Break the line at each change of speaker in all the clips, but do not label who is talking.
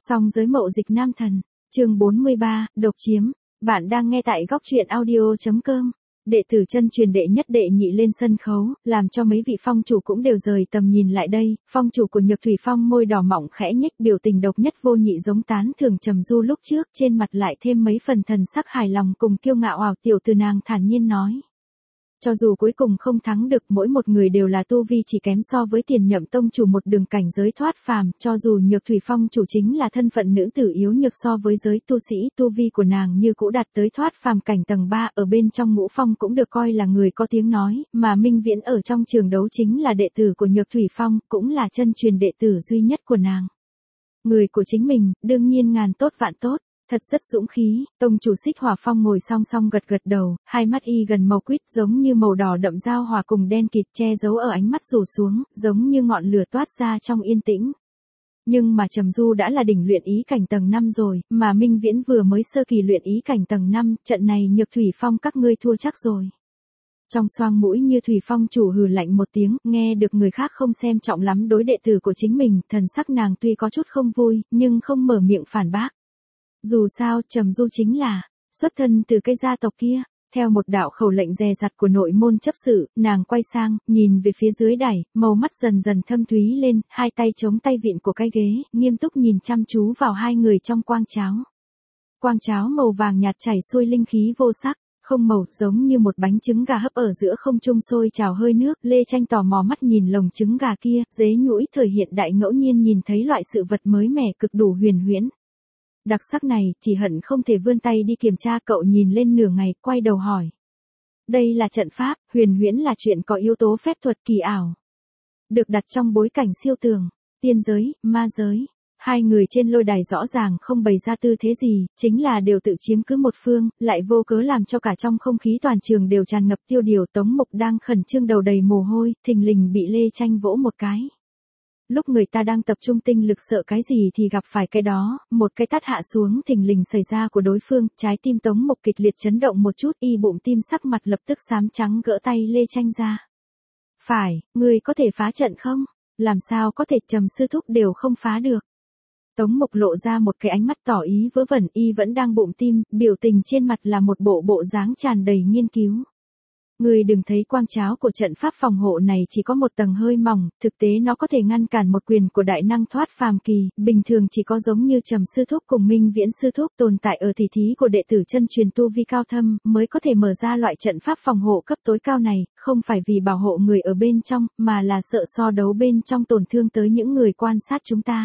Song giới mậu dịch nam thần, chương 43, độc chiếm. Bạn đang nghe tại góc truyện audio.com. Đệ tử chân truyền đệ nhất đệ nhị lên sân khấu, làm cho mấy vị phong chủ cũng đều rời tầm nhìn lại đây. Phong chủ của Nhược Thủy Phong môi đỏ mọng khẽ nhếch, biểu tình độc nhất vô nhị giống tán thường trầm du lúc trước, trên mặt lại thêm mấy phần thần sắc hài lòng cùng kiêu ngạo ảo tiểu từ nàng thản nhiên nói. Cho dù cuối cùng không thắng được, mỗi một người đều là tu vi chỉ kém so với Tiền Nhậm tông chủ một đường cảnh giới thoát phàm, cho dù Nhược Thủy Phong chủ chính là thân phận nữ tử yếu nhược so với giới tu sĩ, tu vi của nàng như cũ đạt tới thoát phàm cảnh tầng 3, ở bên trong ngũ phong cũng được coi là người có tiếng nói, mà Minh Viễn ở trong trường đấu chính là đệ tử của Nhược Thủy Phong, cũng là chân truyền đệ tử duy nhất của nàng. Người của chính mình, đương nhiên ngàn tốt vạn tốt. Thật rất dũng khí, tông chủ Xích Hỏa Phong ngồi song song gật gật đầu, hai mắt y gần màu quýt giống như màu đỏ đậm giao hòa cùng đen kịt che giấu ở ánh mắt rủ xuống, giống như ngọn lửa toát ra trong yên tĩnh. Nhưng mà Trầm Du đã là đỉnh luyện ý cảnh tầng 5 rồi, mà Minh Viễn vừa mới sơ kỳ luyện ý cảnh tầng 5, trận này Nhược Thủy Phong các ngươi thua chắc rồi. Trong xoang mũi Như Thủy Phong chủ hừ lạnh một tiếng, nghe được người khác không xem trọng lắm đối đệ tử của chính mình, thần sắc nàng tuy có chút không vui, nhưng không mở miệng phản bác. Dù sao, Trầm Du chính là xuất thân từ cái gia tộc kia. Theo một đạo khẩu lệnh dè dặt của nội môn chấp sự, nàng quay sang, nhìn về phía dưới đài, màu mắt dần dần thâm thúy lên, hai tay chống tay vịn của cái ghế, nghiêm túc nhìn chăm chú vào hai người trong quang cháo. Quang cháo màu vàng nhạt chảy xuôi linh khí vô sắc, không màu, giống như một bánh trứng gà hấp ở giữa không trung sôi trào hơi nước. Lê Tranh tò mò mắt nhìn lồng trứng gà kia, dế nhũi thời hiện đại ngẫu nhiên nhìn thấy loại sự vật mới mẻ cực đủ huyền huyễn. Đặc sắc này, chỉ hận không thể vươn tay đi kiểm tra. Cậu nhìn lên nửa ngày, quay đầu hỏi. Đây là trận pháp, huyền huyễn là chuyện có yếu tố phép thuật kỳ ảo. Được đặt trong bối cảnh siêu tường, tiên giới, ma giới. Hai người trên lôi đài rõ ràng không bày ra tư thế gì, chính là đều tự chiếm cứ một phương, lại vô cớ làm cho cả trong không khí toàn trường đều tràn ngập tiêu điều. Tống Mục đang khẩn trương đầu đầy mồ hôi, thình lình bị Lê Tranh vỗ một cái. Lúc người ta đang tập trung tinh lực sợ cái gì thì gặp phải cái đó, một cái tát hạ xuống thình lình xảy ra của đối phương, trái tim Tống Mục kịch liệt chấn động một chút, y bụng tim sắc mặt lập tức xám trắng gỡ tay Lê Tranh ra. Phải, người có thể phá trận không? Làm sao có thể, Trầm sư thúc đều không phá được. Tống Mục lộ ra một cái ánh mắt tỏ ý vớ vẩn, y vẫn đang bụng tim, biểu tình trên mặt là một bộ dáng tràn đầy nghiên cứu. Người đừng thấy quang cháo của trận pháp phòng hộ này chỉ có một tầng hơi mỏng, thực tế nó có thể ngăn cản một quyền của đại năng thoát phàm kỳ, bình thường chỉ có giống như Trầm sư thúc cùng Minh Viễn sư thúc tồn tại ở tỷ thí của đệ tử chân truyền tu vi cao thâm, mới có thể mở ra loại trận pháp phòng hộ cấp tối cao này, không phải vì bảo hộ người ở bên trong, mà là sợ so đấu bên trong tổn thương tới những người quan sát chúng ta.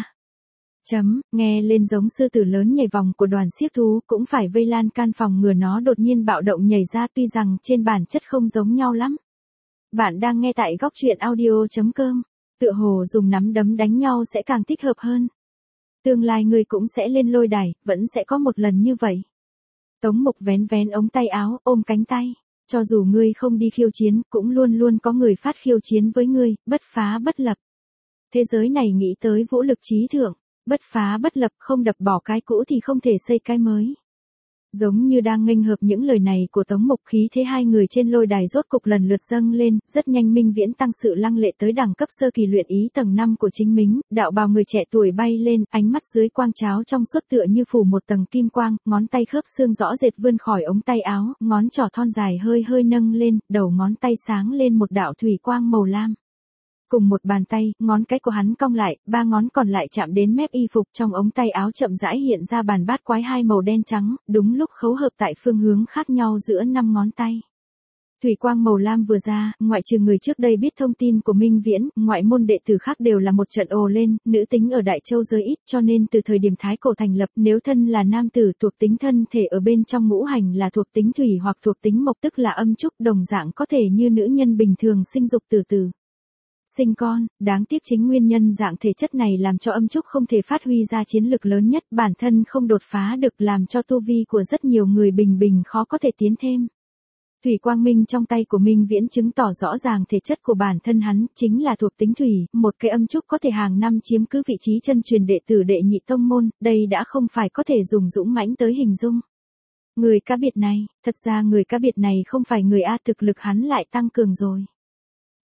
Nghe lên giống sư tử lớn nhảy vòng của đoàn xiếc thú, cũng phải vây lan can phòng ngừa nó đột nhiên bạo động nhảy ra, tuy rằng trên bản chất không giống nhau lắm. Bạn đang nghe tại góc truyện audio.com, tựa hồ dùng nắm đấm đánh nhau sẽ càng thích hợp hơn. Tương lai ngươi cũng sẽ lên lôi đài, vẫn sẽ có một lần như vậy. Tống Mục vén ống tay áo, ôm cánh tay. Cho dù ngươi không đi khiêu chiến, cũng luôn luôn có người phát khiêu chiến với ngươi, bất phá bất lập. Thế giới này nghĩ tới vũ lực trí thượng. Bất phá bất lập, không đập bỏ cái cũ thì không thể xây cái mới. Giống như đang nghênh hợp những lời này của Tống Mục, khí thế hai người trên lôi đài rốt cục lần lượt dâng lên, rất nhanh Minh Viễn tăng sự lăng lệ tới đẳng cấp sơ kỳ luyện ý tầng 5 của chính mình, đạo bào người trẻ tuổi bay lên, ánh mắt dưới quang cháo trong suốt tựa như phủ một tầng kim quang, ngón tay khớp xương rõ rệt vươn khỏi ống tay áo, ngón trỏ thon dài hơi nâng lên, đầu ngón tay sáng lên một đạo thủy quang màu lam. Cùng một bàn tay, ngón cái của hắn cong lại, ba ngón còn lại chạm đến mép y phục, trong ống tay áo chậm rãi hiện ra bàn bát quái hai màu đen trắng, đúng lúc khấu hợp tại phương hướng khác nhau giữa 5 ngón tay. Thủy quang màu lam vừa ra, ngoại trừ người trước đây biết thông tin của Minh Viễn, ngoại môn đệ tử khác đều là một trận ồ lên. Nữ tính ở Đại Châu giới ít, cho nên từ thời điểm Thái Cổ thành lập, nếu thân là nam tử thuộc tính thân thể ở bên trong ngũ hành là thuộc tính thủy hoặc thuộc tính mộc, tức là âm trúc, đồng dạng có thể như nữ nhân bình thường sinh dục từ từ sinh con, đáng tiếc chính nguyên nhân dạng thể chất này làm cho âm trúc không thể phát huy ra chiến lực lớn nhất, bản thân không đột phá được, làm cho tu vi của rất nhiều người bình khó có thể tiến thêm. Thủy quang minh trong tay của Minh Viễn chứng tỏ rõ ràng thể chất của bản thân hắn chính là thuộc tính thủy, một cái âm trúc có thể hàng năm chiếm cứ vị trí chân truyền đệ tử đệ nhị tông môn, đây đã không phải có thể dùng dũng mãnh tới hình dung. Người cá biệt này, thật ra người cá biệt này không phải người A, thực lực hắn lại tăng cường rồi.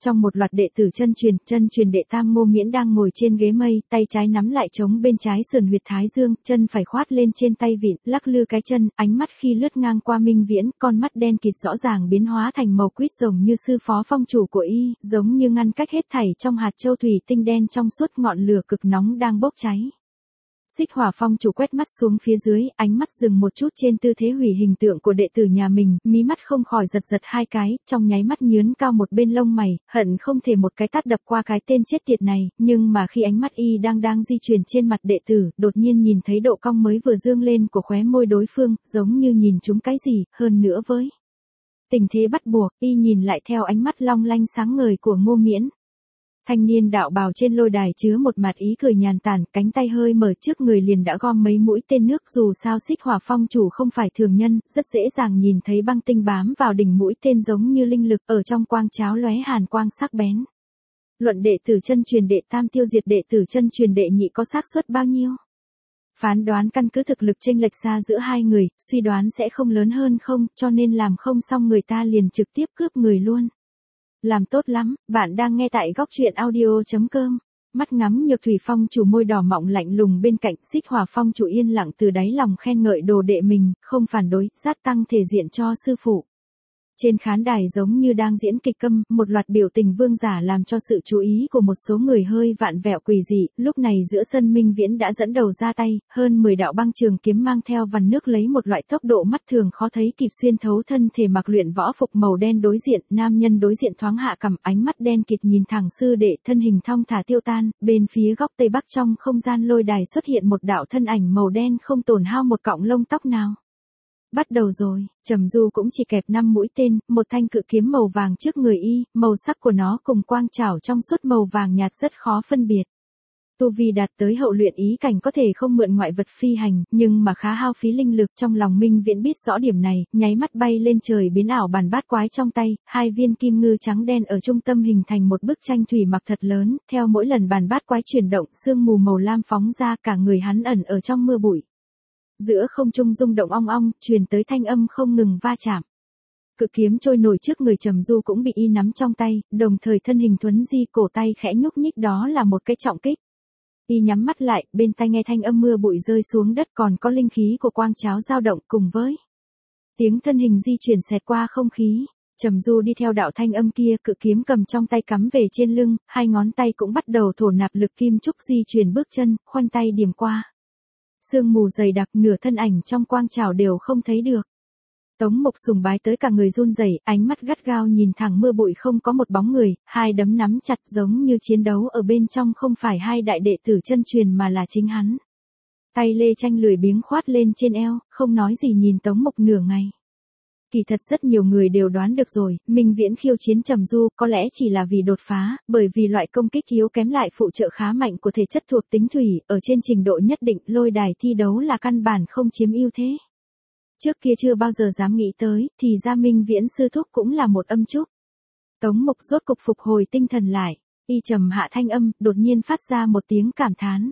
trong một loạt đệ tử chân truyền đệ tam Ngô Miễn đang ngồi trên ghế mây, tay trái nắm lại trống bên trái sườn huyệt thái dương, chân phải khoát lên trên tay vịn, lắc lư cái chân, ánh mắt khi lướt ngang qua Minh Viễn, con mắt đen kịt rõ ràng biến hóa thành màu quýt rồng như sư phó phong chủ của y, giống như ngăn cách hết thảy trong hạt châu thủy tinh đen trong suốt ngọn lửa cực nóng đang bốc cháy. Xích Hỏa phong chủ quét mắt xuống phía dưới, ánh mắt dừng một chút trên tư thế hủy hình tượng của đệ tử nhà mình, mí mắt không khỏi giật giật hai cái, trong nháy mắt nhướn cao một bên lông mày, hận không thể một cái tát đập qua cái tên chết tiệt này, nhưng mà khi ánh mắt y đang di chuyển trên mặt đệ tử, đột nhiên nhìn thấy độ cong mới vừa dương lên của khóe môi đối phương, giống như nhìn trúng cái gì, hơn nữa với tình thế bắt buộc, y nhìn lại theo ánh mắt long lanh sáng ngời của Ngô Miễn. Thanh niên đạo bào trên lôi đài chứa một mặt ý cười nhàn tản, cánh tay hơi mở trước người liền đã gom mấy mũi tên nước, dù sao Xích Hỏa phong chủ không phải thường nhân, rất dễ dàng nhìn thấy băng tinh bám vào đỉnh mũi tên giống như linh lực, ở trong quang cháo lóe hàn quang sắc bén. Luận đệ tử chân truyền đệ tam tiêu diệt đệ tử chân truyền đệ nhị có xác suất bao nhiêu? Phán đoán căn cứ thực lực chênh lệch xa giữa hai người, suy đoán sẽ không lớn hơn không, cho nên làm không xong người ta liền trực tiếp cướp người luôn. Làm tốt lắm, bạn đang nghe tại góc truyện audio.com. Mắt ngắm Nhược Thủy phong chủ môi đỏ mọng lạnh lùng bên cạnh, Xích Hỏa phong chủ yên lặng từ đáy lòng khen ngợi đồ đệ mình, không phản đối, dát tăng thể diện cho sư phụ. Trên khán đài giống như đang diễn kịch câm, một loạt biểu tình vương giả làm cho sự chú ý của một số người hơi vạn vẹo quỷ dị, lúc này giữa sân Minh Viễn đã dẫn đầu ra tay, hơn 10 đạo băng trường kiếm mang theo vằn nước lấy một loại tốc độ mắt thường khó thấy kịp xuyên thấu thân thể mặc luyện võ phục màu đen đối diện, nam nhân đối diện thoáng hạ cằm, ánh mắt đen kịt nhìn thẳng sư đệ, thân hình thong thả tiêu tan, bên phía góc tây bắc trong không gian lôi đài xuất hiện một đạo thân ảnh màu đen không tổn hao một cọng lông tóc nào. Bắt đầu rồi, Trầm Du cũng chỉ kẹp 5 mũi tên, một thanh cự kiếm màu vàng trước người y, màu sắc của nó cùng quang trảo trong suốt màu vàng nhạt rất khó phân biệt. Tu vi đạt tới hậu luyện ý cảnh có thể không mượn ngoại vật phi hành, nhưng mà khá hao phí linh lực, trong lòng Minh Viễn biết rõ điểm này, nháy mắt bay lên trời biến ảo bàn bát quái trong tay, hai viên kim ngư trắng đen ở trung tâm hình thành một bức tranh thủy mặc thật lớn, theo mỗi lần bàn bát quái chuyển động, sương mù màu lam phóng ra, cả người hắn ẩn ở trong mưa bụi. Giữa không trung rung động ong ong, truyền tới thanh âm không ngừng va chạm. Cự kiếm trôi nổi trước người Trầm Du cũng bị y nắm trong tay, đồng thời thân hình thuấn di, cổ tay khẽ nhúc nhích, đó là một cái trọng kích. Y nhắm mắt lại, bên tai nghe thanh âm mưa bụi rơi xuống đất, còn có linh khí của quang cháo dao động cùng với tiếng thân hình di chuyển xẹt qua không khí. Trầm Du đi theo đạo thanh âm kia, cự kiếm cầm trong tay cắm về trên lưng, hai ngón tay cũng bắt đầu thổ nạp lực kim trúc di chuyển bước chân, khoanh tay điểm qua. Sương mù dày đặc, nửa thân ảnh trong quang trảo đều không thấy được. Tống Mục sùng bái tới cả người run rẩy, ánh mắt gắt gao nhìn thẳng mưa bụi không có một bóng người, hai đấm nắm chặt giống như chiến đấu ở bên trong không phải hai đại đệ tử chân truyền mà là chính hắn. Tay Lê Tranh lười biếng khoát lên trên eo, không nói gì nhìn Tống Mục nửa ngày. Kỳ thật rất nhiều người đều đoán được rồi, Minh Viễn khiêu chiến Trầm Du có lẽ chỉ là vì đột phá, bởi vì loại công kích yếu kém lại phụ trợ khá mạnh của thể chất thuộc tính thủy, ở trên trình độ nhất định, lôi đài thi đấu là căn bản không chiếm ưu thế. Trước kia chưa bao giờ dám nghĩ tới, thì ra Minh Viễn sư thúc cũng là một âm trúc. Tống Mục rốt cục phục hồi tinh thần lại, y trầm hạ thanh âm, đột nhiên phát ra một tiếng cảm thán.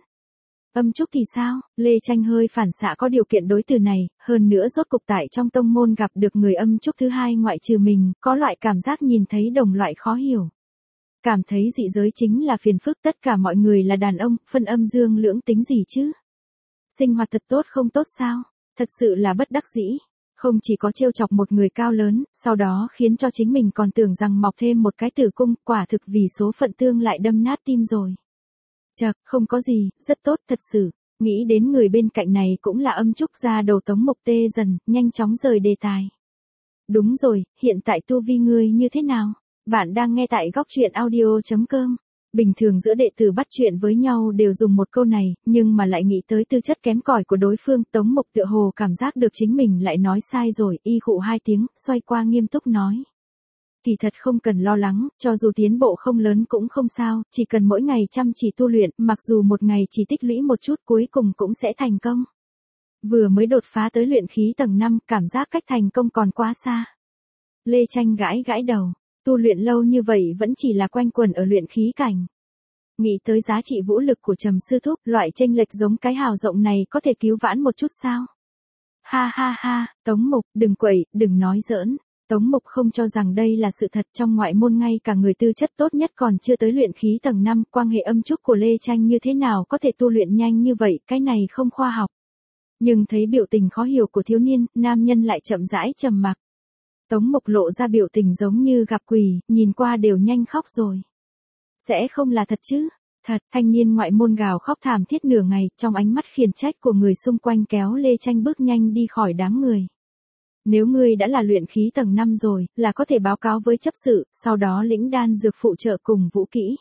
Âm trúc thì sao? Lê Tranh hơi phản xạ có điều kiện đối từ này, hơn nữa rốt cục tại trong tông môn gặp được người âm trúc thứ hai ngoại trừ mình, có loại cảm giác nhìn thấy đồng loại khó hiểu. Cảm thấy dị giới chính là phiền phức, tất cả mọi người là đàn ông, phân âm dương lưỡng tính gì chứ? Sinh hoạt thật tốt không tốt sao? Thật sự là bất đắc dĩ. Không chỉ có trêu chọc một người cao lớn, sau đó khiến cho chính mình còn tưởng rằng mọc thêm một cái tử cung, quả thực vì số phận tương lại đâm nát tim rồi. Chậc, không có gì, rất tốt thật sự. Nghĩ đến người bên cạnh này cũng là âm trúc, ra đầu Tống Mục tê dần, nhanh chóng rời đề tài. Đúng rồi, hiện tại tu vi ngươi như thế nào? Bạn đang nghe tại góc truyện audio.com. Bình thường giữa đệ tử bắt chuyện với nhau đều dùng một câu này, nhưng mà lại nghĩ tới tư chất kém cỏi của đối phương, Tống Mục tựa hồ cảm giác được chính mình lại nói sai rồi, y khụ hai tiếng, xoay qua nghiêm túc nói. Kỳ thật không cần lo lắng, cho dù tiến bộ không lớn cũng không sao, chỉ cần mỗi ngày chăm chỉ tu luyện, mặc dù một ngày chỉ tích lũy một chút cuối cùng cũng sẽ thành công. Vừa mới đột phá tới luyện khí tầng 5, cảm giác cách thành công còn quá xa. Lê Tranh gãi gãi đầu, tu luyện lâu như vậy vẫn chỉ là quanh quẩn ở luyện khí cảnh. Nghĩ tới giá trị vũ lực của Trầm sư thúc, loại chênh lệch giống cái hào rộng này có thể cứu vãn một chút sao? Ha ha ha, Tống Mục, đừng quậy, đừng nói giỡn. Tống Mục không cho rằng đây là sự thật, trong ngoại môn ngay cả người tư chất tốt nhất còn chưa tới luyện khí tầng 5, quan hệ âm trúc của Lê Tranh như thế nào có thể tu luyện nhanh như vậy, cái này không khoa học. Nhưng thấy biểu tình khó hiểu của thiếu niên, nam nhân lại chậm rãi trầm mặc. Tống Mục lộ ra biểu tình giống như gặp quỷ, nhìn qua đều nhanh khóc rồi. Sẽ không là thật chứ? Thật, thanh niên ngoại môn gào khóc thảm thiết nửa ngày, trong ánh mắt khiển trách của người xung quanh kéo Lê Tranh bước nhanh đi khỏi đám người. Nếu ngươi đã là luyện khí tầng 5 rồi, là có thể báo cáo với chấp sự, sau đó lĩnh đan dược phụ trợ cùng vũ kỹ.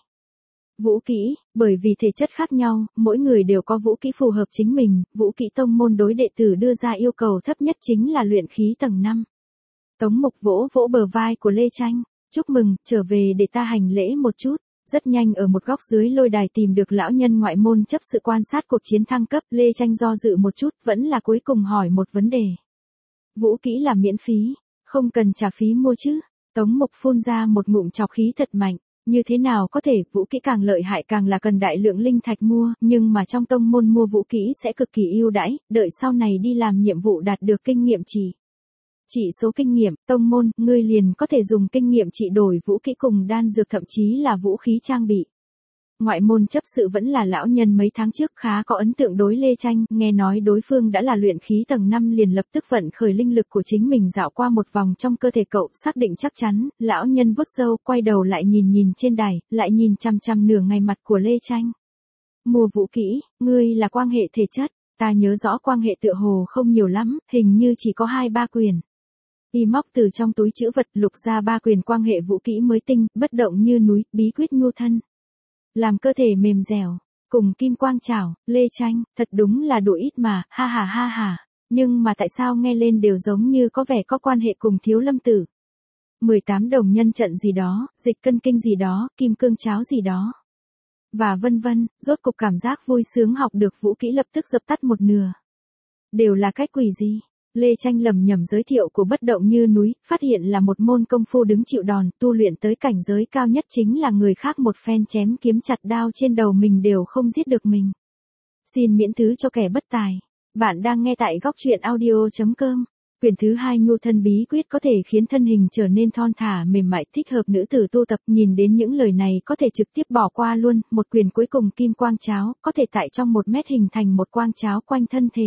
Vũ kỹ, bởi vì thể chất khác nhau, mỗi người đều có vũ kỹ phù hợp chính mình, vũ kỹ tông môn đối đệ tử đưa ra yêu cầu thấp nhất chính là luyện khí tầng 5. Tống Mục vỗ vỗ bờ vai của Lê Tranh, chúc mừng, trở về để ta hành lễ một chút. Rất nhanh ở một góc dưới lôi đài tìm được lão nhân ngoại môn chấp sự quan sát cuộc chiến thăng cấp, Lê Tranh do dự một chút, vẫn là cuối cùng hỏi một vấn đề. Vũ kỹ là miễn phí, không cần trả phí mua chứ? Tống Mục phun ra một ngụm trọc khí thật mạnh, như thế nào có thể, vũ kỹ càng lợi hại càng là cần đại lượng linh thạch mua, nhưng mà trong tông môn mua vũ kỹ sẽ cực kỳ ưu đãi, đợi sau này đi làm nhiệm vụ đạt được kinh nghiệm chỉ số kinh nghiệm, tông môn, ngươi liền có thể dùng kinh nghiệm trị đổi vũ kỹ cùng đan dược thậm chí là vũ khí trang bị. Ngoại môn chấp sự vẫn là lão nhân mấy tháng trước khá có ấn tượng đối Lê Tranh, nghe nói đối phương đã là luyện khí tầng 5 liền lập tức vận khởi linh lực của chính mình dạo qua một vòng trong cơ thể cậu, xác định chắc chắn, lão nhân vuốt râu, quay đầu lại nhìn trên đài, lại nhìn chằm chằm nửa ngày mặt của Lê Tranh. Mua vũ kỹ, ngươi là quan hệ thể chất, ta nhớ rõ quan hệ tựa hồ không nhiều lắm, hình như chỉ có 2-3 quyền. Y móc từ trong túi trữ vật lục ra 3 quyền quan hệ vũ kỹ mới tinh, bất động như núi, bí quyết nhu thân. Làm cơ thể mềm dẻo, cùng kim quang chảo, Lê Tranh, thật đúng là đủ ít mà, ha ha. Nhưng mà tại sao nghe lên đều giống như có vẻ có quan hệ cùng Thiếu Lâm Tử. 18 đồng nhân trận gì đó, dịch cân kinh gì đó, kim cương cháo gì đó. Và vân vân, rốt cục cảm giác vui sướng học được vũ kỹ lập tức dập tắt một nửa. Đều là cách quỷ gì? Lê Tranh lẩm nhẩm giới thiệu của bất động như núi, phát hiện là một môn công phu đứng chịu đòn, tu luyện tới cảnh giới cao nhất chính là người khác một phen chém kiếm chặt đao trên đầu mình đều không giết được mình. Xin miễn thứ cho kẻ bất tài. Bạn đang nghe tại góc truyện audio.com. Quyền thứ 2 nhu thân bí quyết có thể khiến thân hình trở nên thon thả mềm mại thích hợp nữ tử tu tập. Nhìn đến những lời này có thể trực tiếp bỏ qua luôn, một quyền cuối cùng kim quang cháo, có thể tại trong 1 mét hình thành một quang cháo quanh thân thể.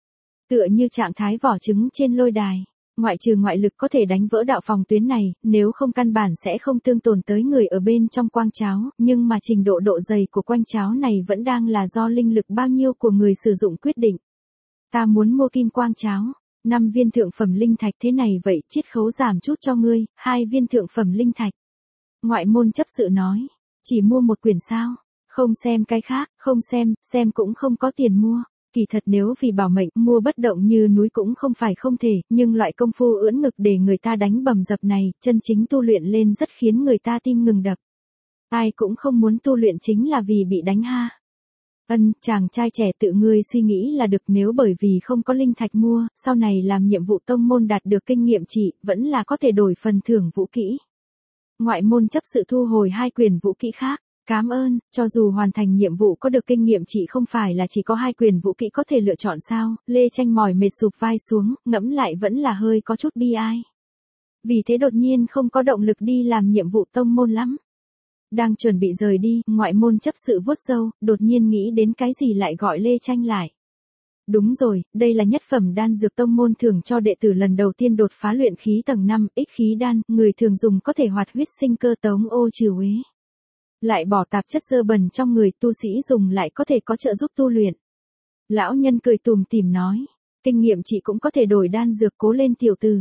Tựa như trạng thái vỏ trứng trên lôi đài, ngoại trừ ngoại lực có thể đánh vỡ đạo phòng tuyến này, nếu không căn bản sẽ không thương tổn tới người ở bên trong quang cháo, nhưng mà trình độ độ dày của quang cháo này vẫn đang là do linh lực bao nhiêu của người sử dụng quyết định. Ta muốn mua kim quang cháo, 5 viên thượng phẩm linh thạch thế này vậy chiết khấu giảm chút cho ngươi, 2 viên thượng phẩm linh thạch. Ngoại môn chấp sự nói, chỉ mua một quyển sao, không xem cái khác, không xem cũng không có tiền mua. Kỳ thật nếu vì bảo mệnh, mua bất động như núi cũng không phải không thể, nhưng loại công phu ưỡn ngực để người ta đánh bầm dập này, chân chính tu luyện lên rất khiến người ta tim ngừng đập. Ai cũng không muốn tu luyện chính là vì bị đánh ha. Chàng trai trẻ tự ngươi suy nghĩ là được, nếu bởi vì không có linh thạch mua, sau này làm nhiệm vụ tông môn đạt được kinh nghiệm trị, vẫn là có thể đổi phần thưởng vũ kỹ. Ngoại môn chấp sự thu hồi 2 quyền vũ kỹ khác. Cảm ơn, cho dù hoàn thành nhiệm vụ có được kinh nghiệm chỉ không phải là chỉ có 2 quyền vũ kỹ có thể lựa chọn sao, Lê Tranh mỏi mệt sụp vai xuống, ngẫm lại vẫn là hơi có chút bi ai. Vì thế đột nhiên không có động lực đi làm nhiệm vụ tông môn lắm. Đang chuẩn bị rời đi, ngoại môn chấp sự vuốt râu, đột nhiên nghĩ đến cái gì lại gọi Lê Tranh lại. Đúng rồi, đây là nhất phẩm đan dược tông môn thường cho đệ tử lần đầu tiên đột phá luyện khí tầng 5, ích khí đan, người thường dùng có thể hoạt huyết sinh cơ tống ô trừ uế. Lại bỏ tạp chất dơ bẩn trong người, tu sĩ dùng lại có thể có trợ giúp tu luyện. Lão nhân cười tủm tỉm nói, kinh nghiệm chị cũng có thể đổi đan dược, cố lên tiểu tử.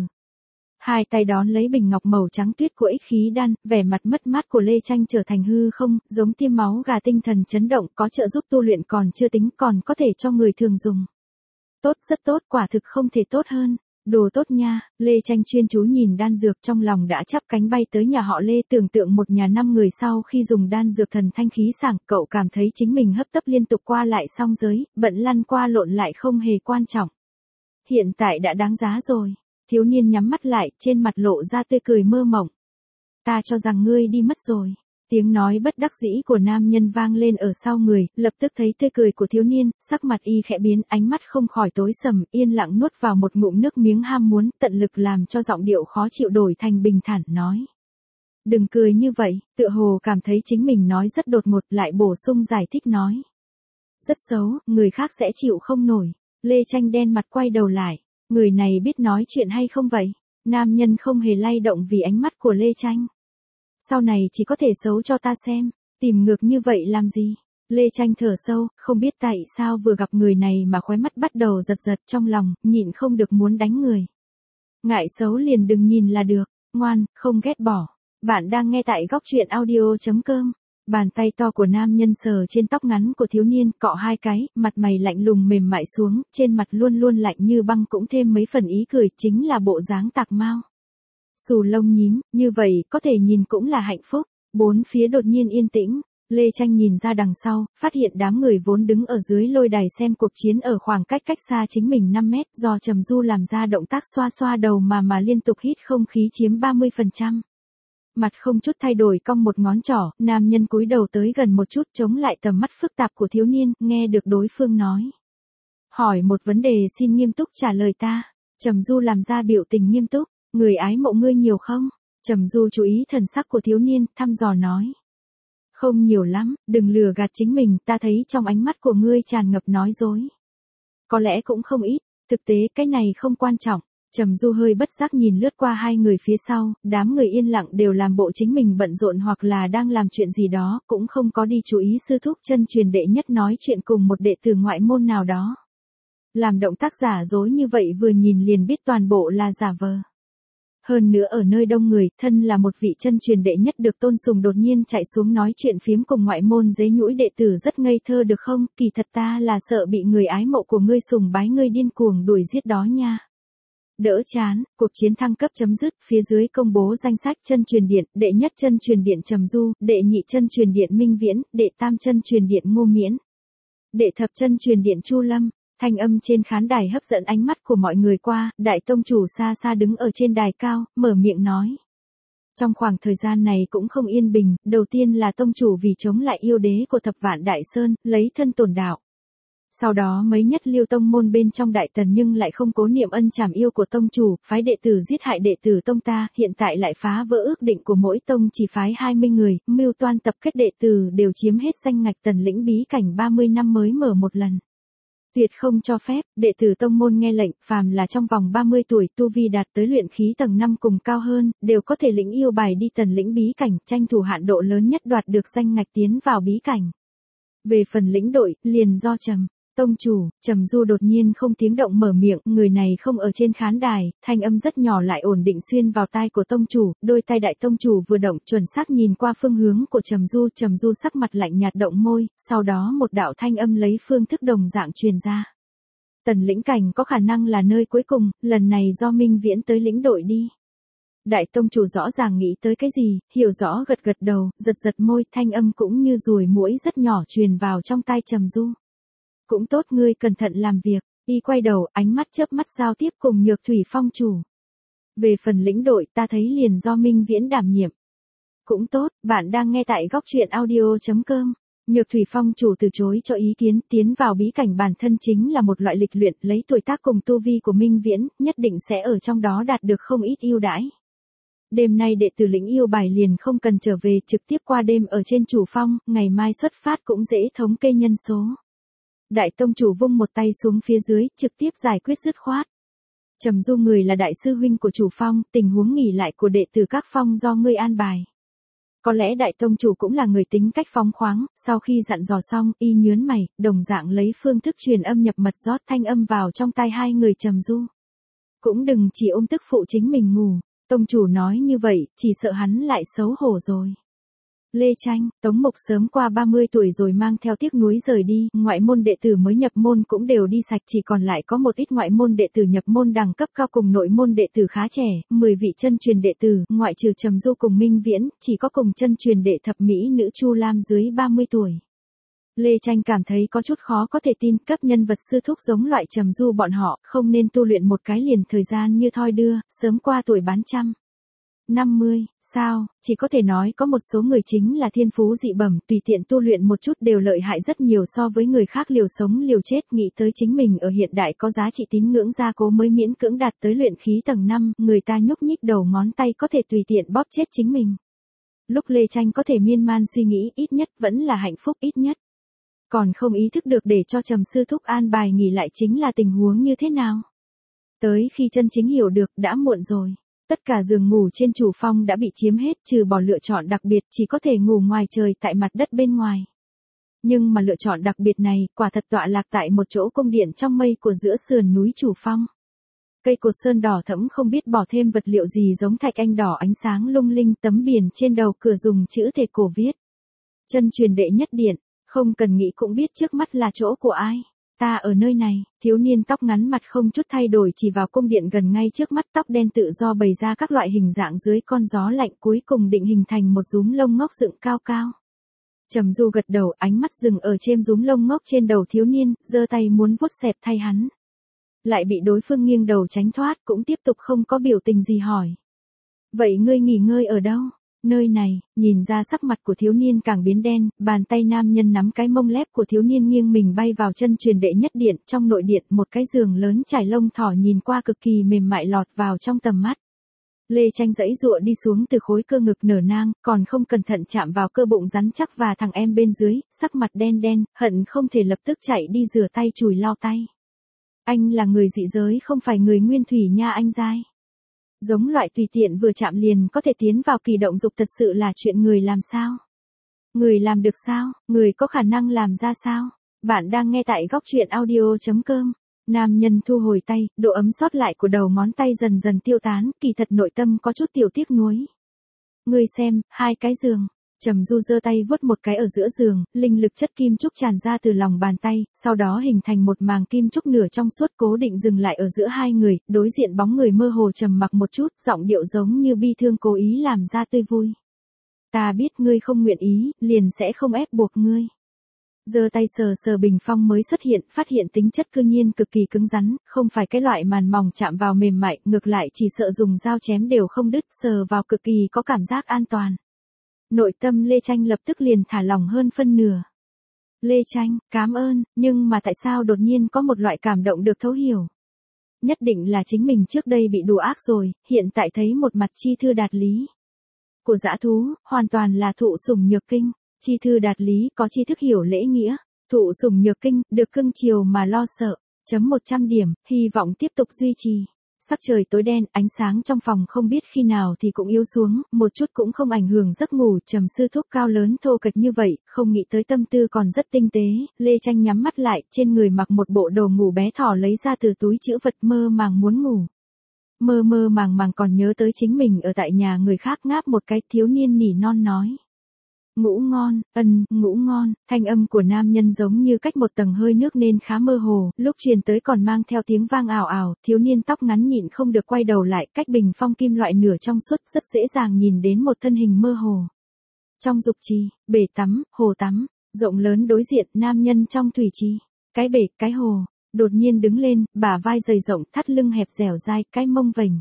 2 tay đón lấy bình ngọc màu trắng tuyết của ích khí đan, vẻ mặt mất mát của Lê Tranh trở thành hư không, giống tiêm máu gà tinh thần chấn động, có trợ giúp tu luyện còn chưa tính, còn có thể cho người thường dùng. Tốt, rất tốt, quả thực không thể tốt hơn. Đồ tốt nha, Lê Tranh chuyên chú nhìn đan dược trong lòng đã chắp cánh bay tới nhà họ Lê, tưởng tượng một nhà 5 người sau khi dùng đan dược thần thanh khí sảng, cậu cảm thấy chính mình hấp tấp liên tục qua lại song giới, bận lăn qua lộn lại không hề quan trọng. Hiện tại đã đáng giá rồi, thiếu niên nhắm mắt lại, trên mặt lộ ra tươi cười mơ mộng. Ta cho rằng ngươi đi mất rồi. Tiếng nói bất đắc dĩ của nam nhân vang lên ở sau người, lập tức thấy tươi cười của thiếu niên, sắc mặt y khẽ biến, ánh mắt không khỏi tối sầm, yên lặng nuốt vào một ngụm nước miếng ham muốn, tận lực làm cho giọng điệu khó chịu đổi thành bình thản nói. Đừng cười như vậy, tựa hồ cảm thấy chính mình nói rất đột ngột, lại bổ sung giải thích nói. Rất xấu, người khác sẽ chịu không nổi. Lê Tranh đen mặt quay đầu lại, người này biết nói chuyện hay không vậy? Nam nhân không hề lay động vì ánh mắt của Lê Tranh. Sau này chỉ có thể xấu cho ta xem, tìm ngược như vậy làm gì? Lê Tranh thở sâu, không biết tại sao vừa gặp người này mà khóe mắt bắt đầu giật giật trong lòng, nhịn không được muốn đánh người. Ngại xấu liền đừng nhìn là được, ngoan, không ghét bỏ. Bạn đang nghe tại góc truyện audio.com. Bàn tay to của nam nhân sờ trên tóc ngắn của thiếu niên, cọ hai cái, mặt mày lạnh lùng mềm mại xuống, trên mặt luôn luôn lạnh như băng cũng thêm mấy phần ý cười, chính là bộ dáng tạc mau. Xù lông nhím, như vậy có thể nhìn cũng là hạnh phúc. Bốn phía đột nhiên yên tĩnh, Lê Tranh nhìn ra đằng sau, phát hiện đám người vốn đứng ở dưới lôi đài xem cuộc chiến ở khoảng cách xa chính mình 5 mét, do Trầm Du làm ra động tác xoa xoa đầu mà liên tục hít không khí chiếm 30%. Mặt không chút thay đổi cong một ngón trỏ, nam nhân cúi đầu tới gần một chút chống lại tầm mắt phức tạp của thiếu niên, nghe được đối phương nói. Hỏi một vấn đề xin nghiêm túc trả lời ta. Trầm Du làm ra biểu tình nghiêm túc, người ái mộ ngươi nhiều không? Trầm Du chú ý thần sắc của thiếu niên, thăm dò nói. Không nhiều lắm, đừng lừa gạt chính mình, ta thấy trong ánh mắt của ngươi tràn ngập nói dối. Có lẽ cũng không ít, thực tế cái này không quan trọng. Trầm Du hơi bất giác nhìn lướt qua hai người phía sau, đám người yên lặng đều làm bộ chính mình bận rộn hoặc là đang làm chuyện gì đó, cũng không có đi chú ý sư thúc chân truyền đệ nhất nói chuyện cùng một đệ tử ngoại môn nào đó. Làm động tác giả dối như vậy vừa nhìn liền biết toàn bộ là giả vờ. Hơn nữa ở nơi đông người, thân là một vị chân truyền đệ nhất được tôn sùng đột nhiên chạy xuống nói chuyện phiếm cùng ngoại môn dế nhũi đệ tử rất ngây thơ được không, kỳ thật ta là sợ bị người ái mộ của ngươi sùng bái ngươi điên cuồng đuổi giết đó nha. Đỡ chán, cuộc chiến thăng cấp chấm dứt, phía dưới công bố danh sách chân truyền điện, đệ nhất chân truyền điện Trầm Du, đệ nhị chân truyền điện Minh Viễn, đệ tam chân truyền điện Ngô Miễn, đệ thập chân truyền điện Chu Lâm. Thanh âm trên khán đài hấp dẫn ánh mắt của mọi người qua, đại tông chủ xa xa đứng ở trên đài cao, mở miệng nói. Trong khoảng thời gian này cũng không yên bình, đầu tiên là tông chủ vì chống lại yêu đế của thập vạn đại sơn, lấy thân tổn đạo. Sau đó mấy nhất liêu tông môn bên trong đại tần nhưng lại không cố niệm ân trảm yêu của tông chủ, phái đệ tử giết hại đệ tử tông ta, hiện tại lại phá vỡ ước định của mỗi tông chỉ phái 20 người, mưu toan tập kết đệ tử đều chiếm hết danh ngạch tần lĩnh bí cảnh 30 năm mới mở một lần. Tuyệt không cho phép, đệ tử tông môn nghe lệnh, phàm là trong vòng 30 tuổi tu vi đạt tới luyện khí tầng 5 cùng cao hơn, đều có thể lĩnh yêu bài đi tần lĩnh bí cảnh, tranh thủ hạn độ lớn nhất đoạt được danh ngạch tiến vào bí cảnh. Về phần lĩnh đội, liền do Tông chủ, Trầm Du đột nhiên không tiếng động mở miệng, người này không ở trên khán đài, thanh âm rất nhỏ lại ổn định xuyên vào tai của tông chủ, đôi tay đại tông chủ vừa động chuẩn xác nhìn qua phương hướng của Trầm Du sắc mặt lạnh nhạt động môi, sau đó một đạo thanh âm lấy phương thức đồng dạng truyền ra. Tần lĩnh cảnh có khả năng là nơi cuối cùng, lần này do Minh Viễn tới lĩnh đội đi. Đại tông chủ rõ ràng nghĩ tới cái gì, hiểu rõ gật gật đầu, giật môi, thanh âm cũng như ruồi muỗi rất nhỏ truyền vào trong tai Trầm Du. Cũng tốt ngươi cẩn thận làm việc, y quay đầu, ánh mắt chớp mắt giao tiếp cùng Nhược Thủy Phong chủ. Về phần lĩnh đội ta thấy liền do Minh Viễn đảm nhiệm. Cũng tốt, bạn đang nghe tại góc truyện audio.com. Nhược Thủy Phong chủ từ chối cho ý kiến, tiến vào bí cảnh bản thân chính là một loại lịch luyện, lấy tuổi tác cùng tu vi của Minh Viễn, nhất định sẽ ở trong đó đạt được không ít ưu đãi. Đêm nay đệ tử lĩnh yêu bài liền không cần trở về, trực tiếp qua đêm ở trên chủ phong, ngày mai xuất phát cũng dễ thống kê nhân số. Đại tông chủ vung một tay xuống phía dưới, trực tiếp giải quyết dứt khoát. Trầm Du người là đại sư huynh của chủ phong, tình huống nghỉ lại của đệ tử các phong do ngươi an bài. Có lẽ đại tông chủ cũng là người tính cách phóng khoáng, sau khi dặn dò xong, y nhướng mày, đồng dạng lấy phương thức truyền âm nhập mật rót thanh âm vào trong tai hai người Trầm Du. Cũng đừng chỉ ôm tức phụ chính mình ngủ, tông chủ nói như vậy, chỉ sợ hắn lại xấu hổ rồi. Lê Tranh, Tống Mục sớm qua 30 tuổi rồi mang theo tiếc nuối rời đi, ngoại môn đệ tử mới nhập môn cũng đều đi sạch, chỉ còn lại có một ít ngoại môn đệ tử nhập môn đẳng cấp cao cùng nội môn đệ tử khá trẻ, 10 vị chân truyền đệ tử, ngoại trừ Trầm Du cùng Minh Viễn, chỉ có cùng chân truyền đệ thập mỹ nữ Chu Lam dưới 30 tuổi. Lê Tranh cảm thấy có chút khó có thể tin, cấp nhân vật sư thúc giống loại Trầm Du bọn họ, không nên tu luyện một cái liền thời gian như thoi đưa, sớm qua tuổi bán trăm. 50, sao, chỉ có thể nói có một số người chính là thiên phú dị bẩm, tùy tiện tu luyện một chút đều lợi hại rất nhiều so với người khác liều sống liều chết, nghĩ tới chính mình ở hiện đại có giá trị tín ngưỡng gia cố mới miễn cưỡng đạt tới luyện khí tầng 5, người ta nhúc nhích đầu ngón tay có thể tùy tiện bóp chết chính mình. Lúc Lê Tranh có thể miên man suy nghĩ ít nhất vẫn là hạnh phúc ít nhất. Còn không ý thức được để cho Trầm sư thúc an bài nghỉ lại chính là tình huống như thế nào. Tới khi chân chính hiểu được đã muộn rồi. Tất cả giường ngủ trên chủ phong đã bị chiếm hết trừ bỏ lựa chọn đặc biệt chỉ có thể ngủ ngoài trời tại mặt đất bên ngoài. Nhưng mà lựa chọn đặc biệt này quả thật tọa lạc tại một chỗ cung điện trong mây của giữa sườn núi chủ phong. Cây cột sơn đỏ thẫm không biết bỏ thêm vật liệu gì giống thạch anh đỏ ánh sáng lung linh, tấm biển trên đầu cửa dùng chữ thể cổ viết. Chân truyền đệ nhất điện, không cần nghĩ cũng biết trước mắt là chỗ của ai. Ta ở nơi này, thiếu niên tóc ngắn mặt không chút thay đổi chỉ vào cung điện gần ngay trước mắt, tóc đen tự do bày ra các loại hình dạng dưới con gió lạnh cuối cùng định hình thành một rúm lông ngốc dựng cao cao. Trầm Du gật đầu, ánh mắt dừng ở trên rúm lông ngốc trên đầu thiếu niên, giơ tay muốn vuốt xẹp thay hắn. Lại bị đối phương nghiêng đầu tránh thoát, cũng tiếp tục không có biểu tình gì hỏi. Vậy ngươi nghỉ ngơi ở đâu? Nơi này, nhìn ra sắc mặt của thiếu niên càng biến đen, bàn tay nam nhân nắm cái mông lép của thiếu niên nghiêng mình bay vào chân truyền đệ nhất điện, trong nội điện một cái giường lớn trải lông thỏ nhìn qua cực kỳ mềm mại lọt vào trong tầm mắt. Lê Tranh giãy giụa đi xuống từ khối cơ ngực nở nang, còn không cẩn thận chạm vào cơ bụng rắn chắc và thằng em bên dưới, sắc mặt đen đen, hận không thể lập tức chạy đi rửa tay chùi lau tay. Anh là người dị giới không phải người nguyên thủy nha anh giai. Giống loại tùy tiện vừa chạm liền có thể tiến vào kỳ động dục thật sự là chuyện người làm sao? Người làm được sao? Người có khả năng làm ra sao? Bạn đang nghe tại góc truyện audio.com. Nam nhân thu hồi tay, độ ấm sót lại của đầu ngón tay dần dần tiêu tán, kỳ thật nội tâm có chút tiểu tiếc nuối. Ngươi xem, hai cái giường. Trầm Du giơ tay vuốt một cái ở giữa giường, linh lực chất kim trúc tràn ra từ lòng bàn tay, sau đó hình thành một màng kim trúc nửa trong suốt cố định dừng lại ở giữa hai người, đối diện bóng người mơ hồ trầm mặc một chút, giọng điệu giống như bi thương cố ý làm ra tươi vui. Ta biết ngươi không nguyện ý, liền sẽ không ép buộc ngươi. Giơ tay sờ sờ bình phong mới xuất hiện, phát hiện tính chất cư nhiên cực kỳ cứng rắn, không phải cái loại màn mỏng chạm vào mềm mại, ngược lại chỉ sợ dùng dao chém đều không đứt, sờ vào cực kỳ có cảm giác an toàn. Nội tâm Lê Tranh lập tức liền thả lỏng hơn phân nửa. Lê Tranh, cảm ơn, nhưng mà tại sao đột nhiên có một loại cảm động được thấu hiểu? Nhất định là chính mình trước đây bị đùa ác rồi, hiện tại thấy một mặt chi thư đạt lý. Của dã thú, hoàn toàn là thụ sủng nhược kinh, chi thư đạt lý có tri thức hiểu lễ nghĩa, thụ sủng nhược kinh, được cưng chiều mà lo sợ, chấm 100 điểm, hy vọng tiếp tục duy trì. Sắc trời tối đen, ánh sáng trong phòng không biết khi nào thì cũng yếu xuống, một chút cũng không ảnh hưởng giấc ngủ. Trầm sư thúc cao lớn thô kệch như vậy, không nghĩ tới tâm tư còn rất tinh tế. Lê Tranh nhắm mắt lại, trên người mặc một bộ đồ ngủ bé thỏ lấy ra từ túi trữ vật, mơ màng muốn ngủ. Mơ mơ màng màng còn nhớ tới chính mình ở tại nhà người khác, ngáp một cái, thiếu niên nỉ non nói. Ngủ ngon, ngủ ngon, thanh âm của nam nhân giống như cách một tầng hơi nước nên khá mơ hồ, lúc truyền tới còn mang theo tiếng vang ảo ảo, thiếu niên tóc ngắn nhịn không được quay đầu lại, cách bình phong kim loại nửa trong suốt rất dễ dàng nhìn đến một thân hình mơ hồ. Trong dục trì, bể tắm, hồ tắm, rộng lớn đối diện, nam nhân trong thủy trì, cái bể, cái hồ, đột nhiên đứng lên, bả vai dày rộng, thắt lưng hẹp dẻo dai, cái mông vành.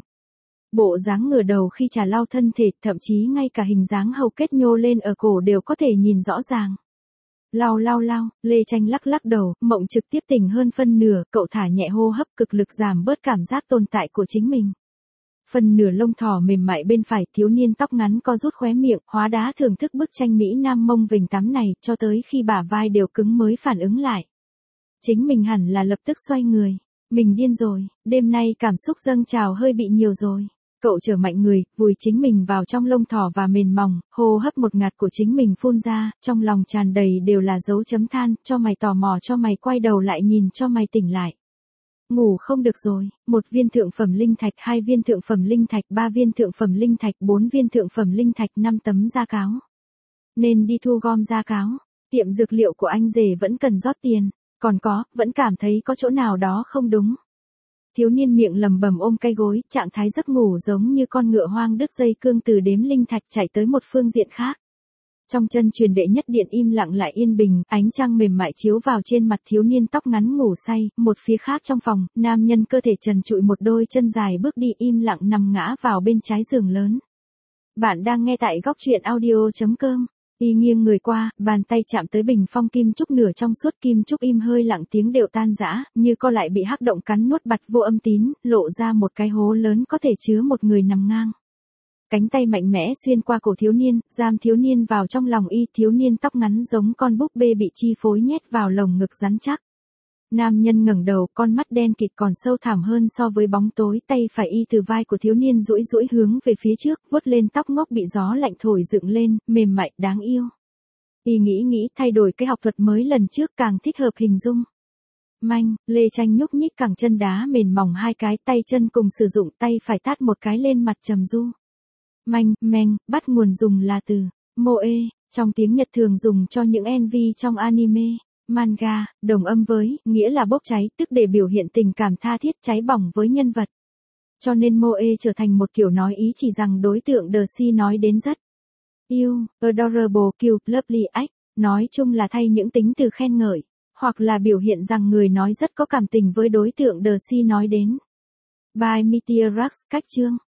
Bộ dáng ngửa đầu khi trà lau thân thể, thậm chí ngay cả hình dáng hầu kết nhô lên ở cổ đều có thể nhìn rõ ràng. Lau, Lê Tranh lắc lắc đầu, mộng trực tiếp tỉnh hơn phân nửa, cậu thả nhẹ hô hấp cực lực giảm bớt cảm giác tồn tại của chính mình. Phần nửa lông thỏ mềm mại bên phải, thiếu niên tóc ngắn co rút khóe miệng, hóa đá thưởng thức bức tranh Mỹ Nam mông vành tắm này, cho tới khi bả vai đều cứng mới phản ứng lại. Chính mình hẳn là lập tức xoay người. Mình điên rồi, đêm nay cảm xúc dâng trào hơi bị nhiều rồi. Cậu trở mạnh người, vùi chính mình vào trong lông thỏ và mền mỏng, hô hấp một ngạt của chính mình phun ra, trong lòng tràn đầy đều là dấu chấm than, cho mày tò mò, cho mày quay đầu lại nhìn, cho mày tỉnh lại. Ngủ không được rồi, 1 viên thượng phẩm linh thạch, 2 viên thượng phẩm linh thạch, 3 viên thượng phẩm linh thạch, 4 viên thượng phẩm linh thạch, 5 tấm gia cáo. Nên đi thu gom gia cáo, tiệm dược liệu của anh rể vẫn cần rót tiền, còn có, vẫn cảm thấy có chỗ nào đó không đúng. Thiếu niên miệng lầm bầm ôm cây gối, trạng thái giấc ngủ giống như con ngựa hoang đứt dây cương từ đếm linh thạch chạy tới một phương diện khác. Trong chân truyền đệ nhất điện im lặng lại yên bình, ánh trăng mềm mại chiếu vào trên mặt thiếu niên tóc ngắn ngủ say, một phía khác trong phòng, nam nhân cơ thể trần trụi một đôi chân dài bước đi im lặng nằm ngã vào bên trái giường lớn. Bạn đang nghe tại góc truyện audio.com. Y nghiêng người qua, bàn tay chạm tới bình phong kim trúc nửa trong suốt, kim trúc im hơi lặng, tiếng đều tan rã, như co lại bị hắc động cắn nuốt bặt vô âm tín, lộ ra một cái hố lớn có thể chứa một người nằm ngang. Cánh tay mạnh mẽ xuyên qua cổ thiếu niên, giam thiếu niên vào trong lòng y, thiếu niên tóc ngắn giống con búp bê bị chi phối nhét vào lồng ngực rắn chắc. Nam nhân ngẩng đầu, con mắt đen kịt còn sâu thẳm hơn so với bóng tối, tay phải y từ vai của thiếu niên duỗi duỗi hướng về phía trước, vuốt lên tóc ngốc bị gió lạnh thổi dựng lên, mềm mại, đáng yêu. Y nghĩ thay đổi cái học thuật mới lần trước càng thích hợp hình dung. Manh, Lê Tranh nhúc nhích cẳng chân đá mềm mỏng hai cái, tay chân cùng sử dụng, tay phải tát một cái lên mặt trầm du. Manh, meng, bắt nguồn dùng là từ moe, trong tiếng Nhật thường dùng cho những NV trong anime, manga, đồng âm với, nghĩa là bốc cháy, tức để biểu hiện tình cảm tha thiết cháy bỏng với nhân vật. Cho nên moe trở thành một kiểu nói ý chỉ rằng đối tượng Darcy nói đến rất yêu, adorable, cute, lovely, nói chung là thay những tính từ khen ngợi, hoặc là biểu hiện rằng người nói rất có cảm tình với đối tượng Darcy nói đến. By Meteor Rux, cách chương.